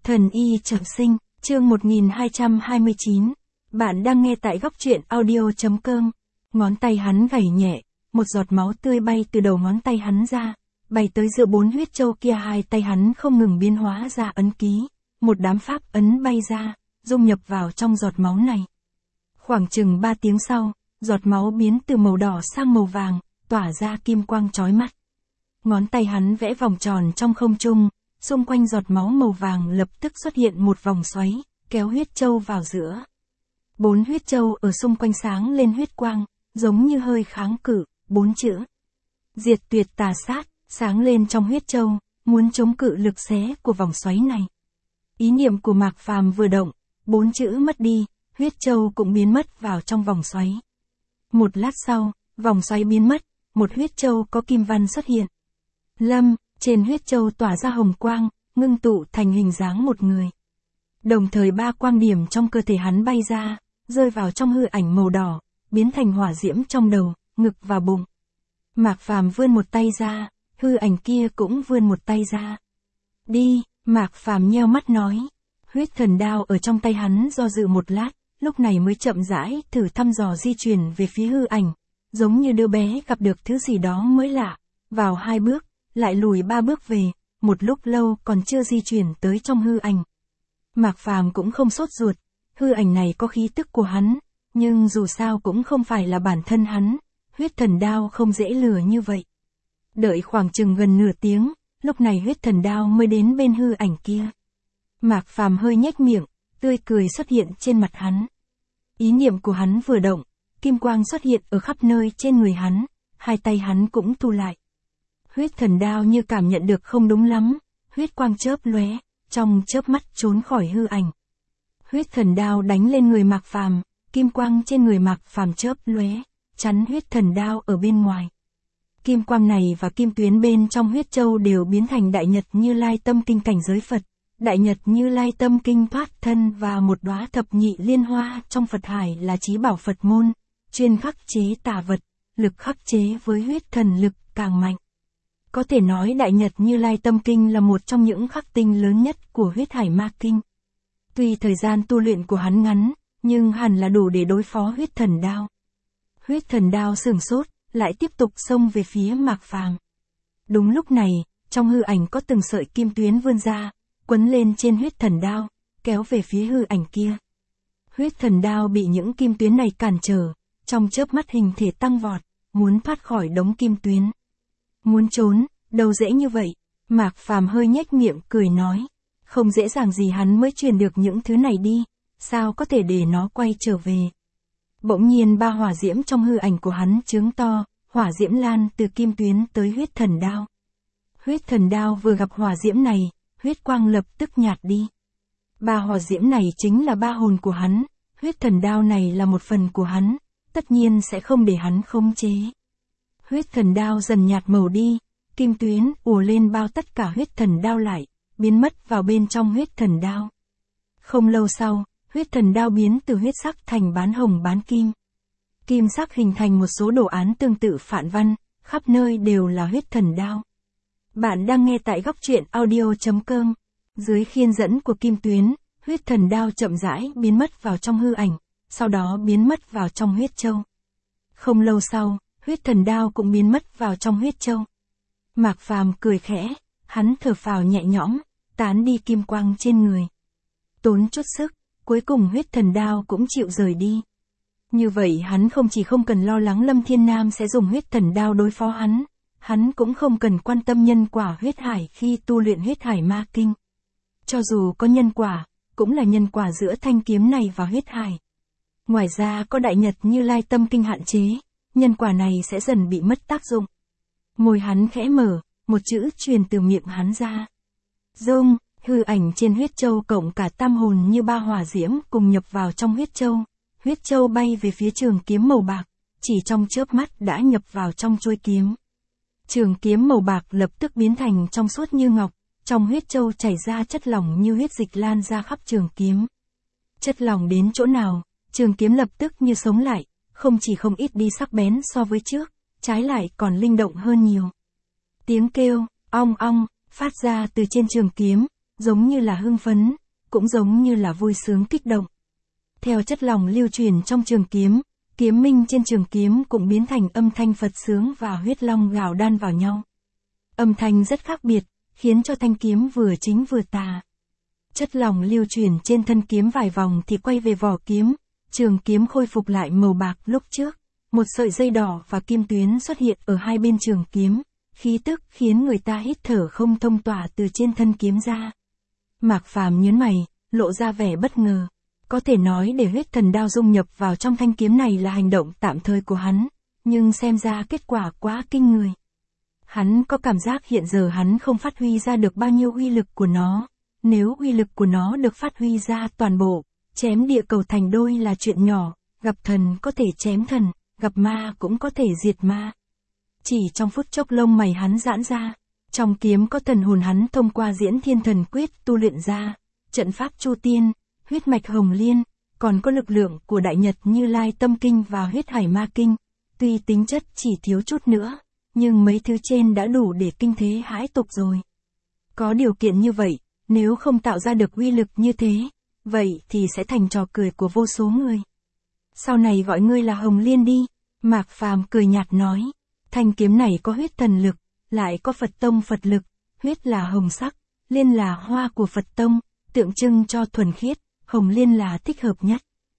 Thần y trọng sinh, chương 1229. Bạn đang nghe tại góc truyện audio.com. Ngón tay hắn gảy nhẹ, một giọt máu tươi bay từ đầu ngón tay hắn ra, bay tới giữa bốn huyết châu kia. Hai tay hắn không ngừng biến hóa ra ấn ký, một đám pháp ấn bay ra, dung nhập vào trong giọt máu này. Khoảng chừng 3 tiếng sau, giọt máu biến từ màu đỏ sang màu vàng, tỏa ra kim quang chói mắt. Ngón tay hắn vẽ vòng tròn trong không trung, xung quanh giọt máu màu vàng lập tức xuất hiện một vòng xoáy, kéo huyết châu vào giữa. 4 huyết châu ở xung quanh sáng lên huyết quang, giống như hơi kháng cự, 4 chữ. Diệt tuyệt tà sát, sáng lên trong huyết châu, muốn chống cự lực xé của vòng xoáy này. Ý niệm của Mạc Phàm vừa động, 4 chữ mất đi, huyết châu cũng biến mất vào trong vòng xoáy. Một lát sau, vòng xoáy biến mất, một huyết châu có kim văn xuất hiện. Lâm, trên huyết châu tỏa ra hồng quang, ngưng tụ thành hình dáng một người. Đồng thời 3 quang điểm trong cơ thể hắn bay ra, rơi vào trong hư ảnh màu đỏ, biến thành hỏa diễm trong đầu, ngực và bụng. Mạc Phàm vươn một tay ra, hư ảnh kia cũng vươn một tay ra. Đi, Mạc Phàm nheo mắt nói. Huyết thần đao ở trong tay hắn do dự một lát, lúc này mới chậm rãi thử thăm dò di chuyển về phía hư ảnh, giống như đứa bé gặp được thứ gì đó mới lạ, vào 2 bước, lại lùi 3 bước về, một lúc lâu còn chưa di chuyển tới trong hư ảnh. Mạc Phàm cũng không sốt ruột, hư ảnh này có khí tức của hắn, nhưng dù sao cũng không phải là bản thân hắn, huyết thần đao không dễ lừa như vậy. Đợi khoảng chừng gần nửa tiếng, lúc này huyết thần đao mới đến bên hư ảnh kia. Mạc Phàm hơi nhếch miệng, tươi cười xuất hiện trên mặt hắn. Ý niệm của hắn vừa động, kim quang xuất hiện ở khắp nơi trên người hắn, hai tay hắn cũng thu lại. Huyết thần đao như cảm nhận được không đúng lắm, huyết quang chớp lóe, trong chớp mắt trốn khỏi hư ảnh. Huyết thần đao đánh lên người Mạc Phàm, kim quang trên người Mạc Phàm chớp lóe, chắn huyết thần đao ở bên ngoài. Kim quang này và kim tuyến bên trong huyết châu đều biến thành Đại Nhật Như Lai Tâm Kinh cảnh giới Phật, Đại Nhật Như Lai Tâm Kinh thoát thân và một đóa thập nhị liên hoa trong Phật hải là chí bảo Phật môn, chuyên khắc chế tà vật, lực khắc chế với huyết thần lực càng mạnh. Có thể nói Đại Nhật Như Lai Tâm Kinh là một trong những khắc tinh lớn nhất của huyết hải ma kinh. Tuy thời gian tu luyện của hắn ngắn, nhưng hẳn là đủ để đối phó huyết thần đao. Huyết thần đao sửng sốt, lại tiếp tục xông về phía Mạc Phàm. Đúng lúc này, trong hư ảnh có từng sợi kim tuyến vươn ra, quấn lên trên huyết thần đao, kéo về phía hư ảnh kia. Huyết thần đao bị những kim tuyến này cản trở, trong chớp mắt hình thể tăng vọt, muốn thoát khỏi đống kim tuyến. Muốn trốn, đâu dễ như vậy, Mạc Phàm hơi nhếch miệng cười nói. Không dễ dàng gì hắn mới truyền được những thứ này đi, sao có thể để nó quay trở về. Bỗng nhiên 3 hỏa diễm trong hư ảnh của hắn chướng to, hỏa diễm lan từ kim tuyến tới huyết thần đao. Huyết thần đao vừa gặp hỏa diễm này, huyết quang lập tức nhạt đi. 3 hỏa diễm này chính là 3 hồn của hắn, huyết thần đao này là một phần của hắn, tất nhiên sẽ không để hắn khống chế. Huyết thần đao dần nhạt màu đi, kim tuyến ùa lên bao tất cả huyết thần đao lại, biến mất vào bên trong huyết thần đao. Không lâu sau, huyết thần đao biến từ huyết sắc thành bán hồng bán kim. Kim sắc hình thành một số đồ án tương tự phạn văn, khắp nơi đều là huyết thần đao. Bạn đang nghe tại góc truyện audio.com. Dưới khiên dẫn của kim tuyến, huyết thần đao chậm rãi biến mất vào trong hư ảnh, sau đó biến mất vào trong huyết châu. Không lâu sau, huyết thần đao cũng biến mất vào trong huyết châu. Mạc Phàm cười khẽ, hắn thở phào nhẹ nhõm, tán đi kim quang trên người. Tốn chút sức, cuối cùng huyết thần đao cũng chịu rời đi. Như vậy hắn không chỉ không cần lo lắng Lâm Thiên Nam sẽ dùng huyết thần đao đối phó hắn cũng không cần quan tâm nhân quả huyết hải khi tu luyện huyết hải ma kinh. Cho dù có nhân quả, cũng là nhân quả giữa thanh kiếm này và huyết hải. Ngoài ra có Đại Nhật Như Lai Tâm Kinh hạn chế, nhân quả này sẽ dần bị mất tác dụng. Môi hắn khẽ mở, một chữ truyền từ miệng hắn ra. Dung, hư ảnh trên huyết châu cộng cả tam hồn như 3 hỏa diễm cùng nhập vào trong huyết châu. Huyết châu bay về phía trường kiếm màu bạc, chỉ trong chớp mắt đã nhập vào trong chuôi kiếm. Trường kiếm màu bạc lập tức biến thành trong suốt như ngọc, trong huyết châu chảy ra chất lỏng như huyết dịch lan ra khắp trường kiếm. Chất lỏng đến chỗ nào, trường kiếm lập tức như sống lại, không chỉ không ít đi sắc bén so với trước, trái lại còn linh động hơn nhiều. Tiếng kêu, ong ong, phát ra từ trên trường kiếm, giống như là hưng phấn, cũng giống như là vui sướng kích động. Theo chất lỏng lưu truyền trong trường kiếm, kiếm minh trên trường kiếm cũng biến thành âm thanh Phật sướng và huyết long gào đan vào nhau. Âm thanh rất khác biệt, khiến cho thanh kiếm vừa chính vừa tà. Chất lỏng lưu truyền trên thân kiếm vài vòng thì quay về vỏ kiếm, trường kiếm khôi phục lại màu bạc lúc trước. Một sợi dây đỏ và kim tuyến xuất hiện ở hai bên trường kiếm, khí tức khiến người ta hít thở không thông tỏa từ trên thân kiếm ra. Mạc Phàm nhướng mày, lộ ra vẻ bất ngờ. Có thể nói để huyết thần đao dung nhập vào trong thanh kiếm này là hành động tạm thời của hắn, nhưng xem ra kết quả quá kinh người. Hắn có cảm giác hiện giờ hắn không phát huy ra được bao nhiêu uy lực của nó. Nếu uy lực của nó được phát huy ra toàn bộ, chém địa cầu thành đôi là chuyện nhỏ, gặp thần có thể chém thần, gặp ma cũng có thể diệt ma. Chỉ trong phút chốc lông mày hắn giãn ra, trong kiếm có thần hồn hắn thông qua diễn thiên thần quyết tu luyện ra, trận pháp chu tiên, huyết mạch hồng liên, còn có lực lượng của đại nhật Như Lai tâm kinh và huyết hải ma kinh. Tuy tính chất chỉ thiếu chút nữa, nhưng mấy thứ trên đã đủ để kinh thế hãi tục rồi. Có điều kiện như vậy, nếu không tạo ra được uy lực như thế, vậy thì sẽ thành trò cười của vô số người. Sau này gọi ngươi là Hồng Liên đi, Mạc Phàm cười nhạt nói. Thanh kiếm này có huyết thần lực, lại có Phật tông Phật lực, huyết là hồng sắc, liên là hoa của Phật tông, tượng trưng cho thuần khiết, Hồng Liên là thích hợp nhất.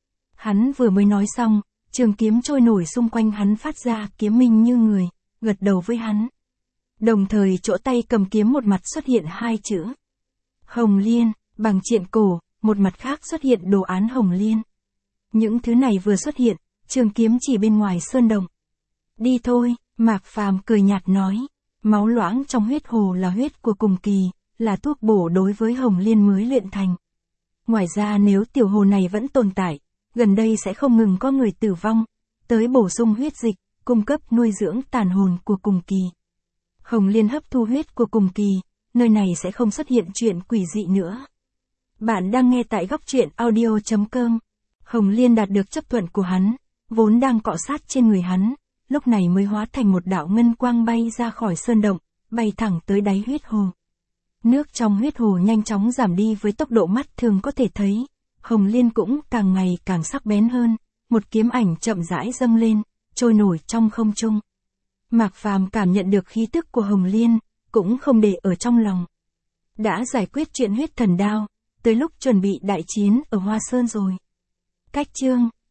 Hắn vừa mới nói xong, trường kiếm trôi nổi xung quanh hắn phát ra kiếm minh như người, gật đầu với hắn. Đồng thời chỗ tay cầm kiếm một mặt xuất hiện hai chữ Hồng Liên, bằng triện cổ, một mặt khác xuất hiện đồ án Hồng Liên. Những thứ này vừa xuất hiện, trường kiếm chỉ bên ngoài sơn động. Đi thôi, Mạc Phàm cười nhạt nói, máu loãng trong huyết hồ là huyết của cùng kỳ, là thuốc bổ đối với Hồng Liên mới luyện thành. Ngoài ra nếu tiểu hồ này vẫn tồn tại, gần đây sẽ không ngừng có người tử vong, tới bổ sung huyết dịch, cung cấp nuôi dưỡng tàn hồn của cùng kỳ. Hồng Liên hấp thu huyết của cùng kỳ, nơi này sẽ không xuất hiện chuyện quỷ dị nữa. Bạn đang nghe tại góc truyện audio.com. Hồng Liên đạt được chấp thuận của hắn, vốn đang cọ sát trên người hắn, lúc này mới hóa thành một đạo ngân quang bay ra khỏi sơn động, bay thẳng tới đáy huyết hồ. Nước trong huyết hồ nhanh chóng giảm đi với tốc độ mắt thường có thể thấy, Hồng Liên cũng càng ngày càng sắc bén hơn, một kiếm ảnh chậm rãi dâng lên, trôi nổi trong không trung. Mạc Phàm cảm nhận được khí tức của Hồng Liên, cũng không để ở trong lòng. Đã giải quyết chuyện huyết thần đao, tới lúc chuẩn bị đại chiến ở Hoa Sơn rồi. Cách chương